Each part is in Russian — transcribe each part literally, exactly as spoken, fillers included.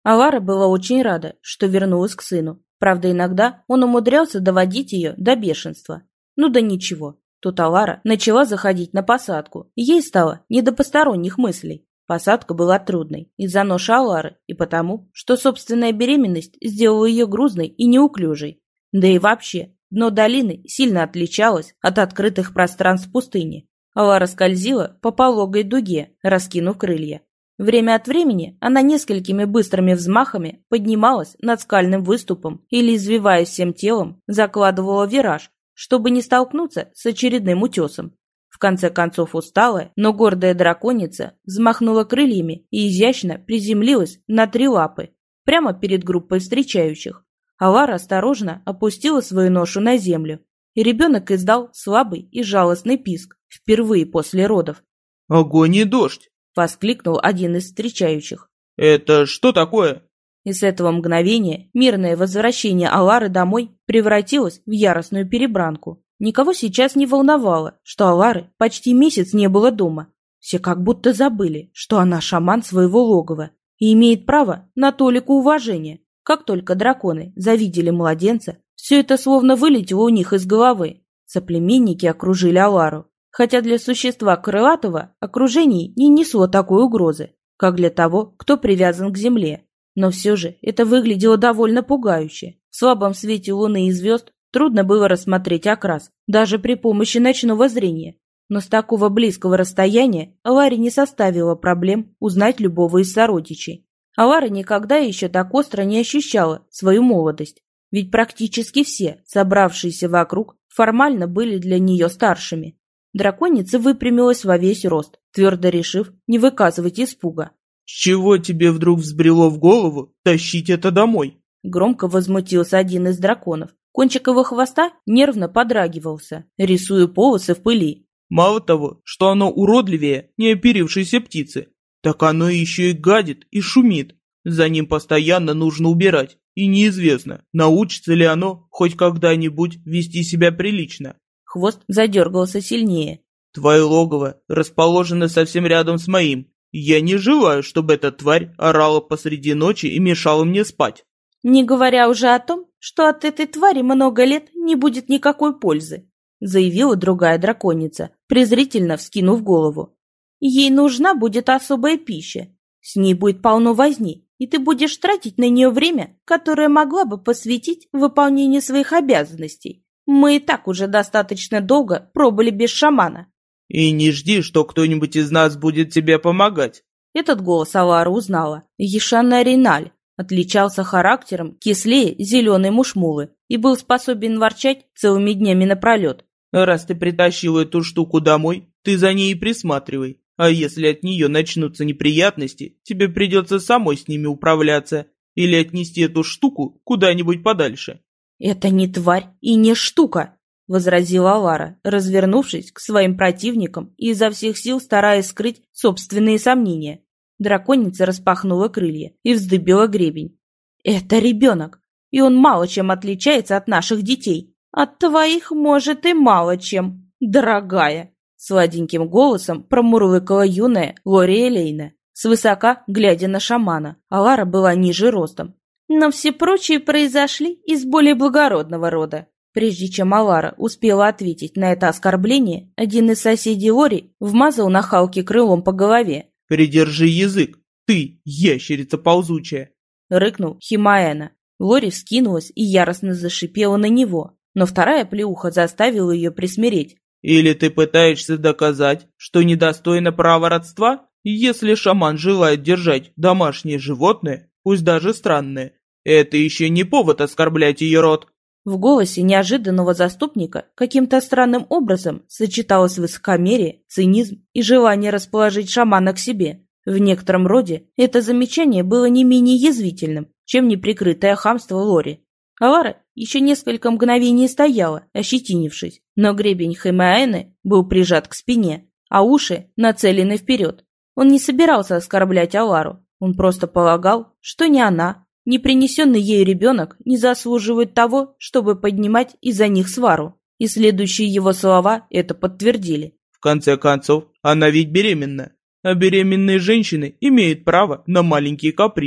Алара была очень рада, что вернулась к сыну. Правда, иногда он умудрялся доводить ее до бешенства. Ну да ничего. Тут Алара начала заходить на посадку, и ей стало не до посторонних мыслей. Посадка была трудной из-за ноши Алары и потому, что собственная беременность сделала ее грузной и неуклюжей. Да и вообще, дно долины сильно отличалось от открытых пространств пустыни. Алара скользила по пологой дуге, раскинув крылья. Время от времени она несколькими быстрыми взмахами поднималась над скальным выступом или, извиваясь всем телом, закладывала вираж, чтобы не столкнуться с очередным утесом. В конце концов усталая, но гордая драконица взмахнула крыльями и изящно приземлилась на три лапы, прямо перед группой встречающих. Алара осторожно опустила свою ношу на землю, и ребенок издал слабый и жалостный писк, впервые после родов. «Огонь и дождь!» — воскликнул один из встречающих. «Это что такое?» И с этого мгновения мирное возвращение Алары домой превратилось в яростную перебранку. Никого сейчас не волновало, что Алары почти месяц не было дома. Все как будто забыли, что она шаман своего логова и имеет право на толику уважения. Как только драконы завидели младенца, все это словно вылетело у них из головы. Соплеменники окружили Алару, хотя для существа крылатого окружение не несло такой угрозы, как для того, кто привязан к земле. Но все же это выглядело довольно пугающе. В слабом свете луны и звезд трудно было рассмотреть окрас, даже при помощи ночного зрения. Но с такого близкого расстояния Аларе не составило проблем узнать любого из сородичей. Алара никогда еще так остро не ощущала свою молодость, ведь практически все, собравшиеся вокруг, формально были для нее старшими. Драконица выпрямилась во весь рост, твердо решив не выказывать испуга. «С чего тебе вдруг взбрело в голову тащить это домой?» Громко возмутился один из драконов. Кончик его хвоста нервно подрагивался, рисуя полосы в пыли. «Мало того, что оно уродливее неоперившейся птицы, так оно еще и гадит и шумит. За ним постоянно нужно убирать, и неизвестно, научится ли оно хоть когда-нибудь вести себя прилично». Хвост задергался сильнее. «Твое логово расположено совсем рядом с моим. Я не желаю, чтобы эта тварь орала посреди ночи и мешала мне спать». «Не говоря уже о том, что от этой твари много лет не будет никакой пользы», заявила другая драконица, презрительно вскинув голову. «Ей нужна будет особая пища. С ней будет полно возни, и ты будешь тратить на нее время, которое могла бы посвятить выполнению своих обязанностей. Мы и так уже достаточно долго пробыли без шамана». «И не жди, что кто-нибудь из нас будет тебе помогать». Этот голос Алара узнала. Ешана Риналь отличался характером кислее зеленой мушмулы и был способен ворчать целыми днями напролет. «Раз ты притащил эту штуку домой, ты за ней и присматривай. А если от нее начнутся неприятности, тебе придется самой с ними управляться или отнести эту штуку куда-нибудь подальше». «Это не тварь и не штука», — возразила Алара, развернувшись к своим противникам и изо всех сил стараясь скрыть собственные сомнения. Драконица распахнула крылья и вздыбила гребень. «Это ребенок, и он мало чем отличается от наших детей. От твоих, может, и мало чем, дорогая», — сладеньким голосом промурлыкала юная Лори Элейна, свысока глядя на шамана. Алара была ниже ростом. «Но все прочие произошли из более благородного рода». Прежде чем Алара успела ответить на это оскорбление, один из соседей Лори вмазал нахалке крылом по голове. «Придержи язык, ты, ящерица ползучая!» — рыкнул Химаэна. Лори вскинулась и яростно зашипела на него, но вторая плеуха заставила ее присмиреть. «Или ты пытаешься доказать, что недостойно права родства? Если шаман желает держать домашнее животное, пусть даже странное, это еще не повод оскорблять ее род». В голосе неожиданного заступника каким-то странным образом сочеталось высокомерие, цинизм и желание расположить шамана к себе. В некотором роде это замечание было не менее язвительным, чем неприкрытое хамство Лори. Алара еще несколько мгновений стояла, ощетинившись, но гребень Химаэны был прижат к спине, а уши нацелены вперед. Он не собирался оскорблять Алару, он просто полагал, что ни она, ни принесенный ею ребенок не заслуживают того, чтобы поднимать из-за них свару. И следующие его слова это подтвердили. «В конце концов, она ведь беременна, а беременные женщины имеют право на маленькие капризы.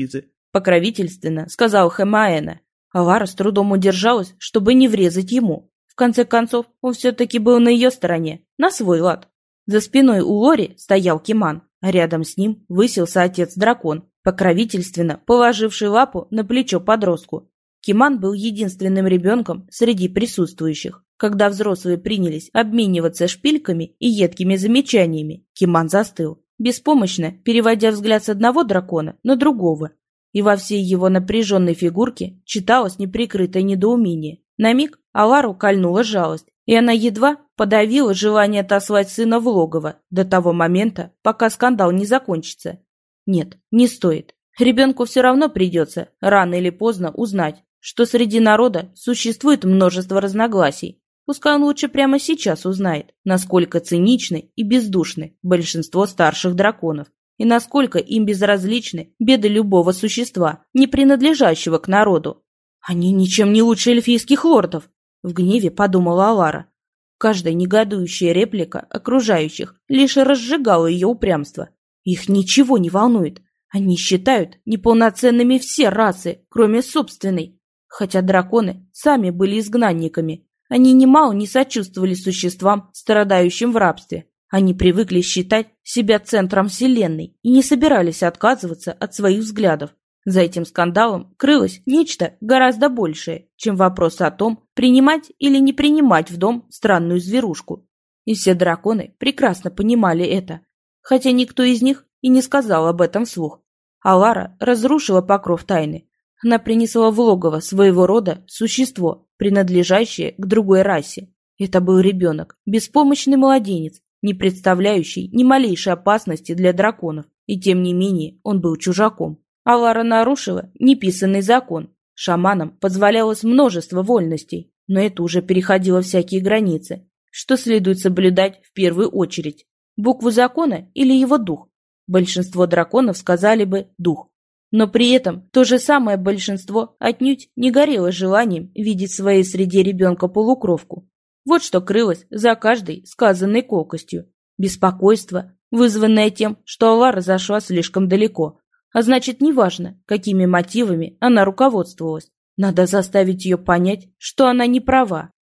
— покровительственно сказал Хэмаэна. Алара с трудом удержалась, чтобы не врезать ему. В конце концов, он все-таки был на ее стороне, на свой лад. За спиной у Лори стоял Киман, а рядом с ним высился отец-дракон, покровительственно положивший лапу на плечо подростку. Киман был единственным ребенком среди присутствующих. Когда взрослые принялись обмениваться шпильками и едкими замечаниями, Киман застыл, беспомощно переводя взгляд с одного дракона на другого. И во всей его напряженной фигурке читалось неприкрытое недоумение. На миг Алару кольнула жалость, и она едва подавила желание отослать сына в логово до того момента, пока скандал не закончится. Нет, не стоит. Ребенку все равно придется рано или поздно узнать, что среди народа существует множество разногласий. Пускай он лучше прямо сейчас узнает, насколько циничны и бездушны большинство старших драконов, и насколько им безразличны беды любого существа, не принадлежащего к народу. Они ничем не лучше эльфийских лордов, в гневе подумала Алара. Каждая негодующая реплика окружающих лишь разжигала ее упрямство. Их ничего не волнует. Они считают неполноценными все расы, кроме собственной. Хотя драконы сами были изгнанниками, они немало не сочувствовали существам, страдающим в рабстве. Они привыкли считать себя центром вселенной и не собирались отказываться от своих взглядов. За этим скандалом крылось нечто гораздо большее, чем вопрос о том, принимать или не принимать в дом странную зверушку. И все драконы прекрасно понимали это, хотя никто из них и не сказал об этом вслух. Алара разрушила покров тайны. Она принесла в логово своего рода существо, принадлежащее к другой расе. Это был ребенок, беспомощный младенец, не представляющий ни малейшей опасности для драконов, и тем не менее он был чужаком. Алара нарушила неписанный закон. Шаманам позволялось множество вольностей, но это уже переходило всякие границы. Что следует соблюдать в первую очередь? Букву закона или его дух? Большинство драконов сказали бы «дух». Но при этом то же самое большинство отнюдь не горело желанием видеть в своей среде ребенка-полукровку. Вот что крылось за каждой сказанной колкостью. Беспокойство, вызванное тем, что Алара зашла слишком далеко. А значит, неважно, какими мотивами она руководствовалась. Надо заставить ее понять, что она не права.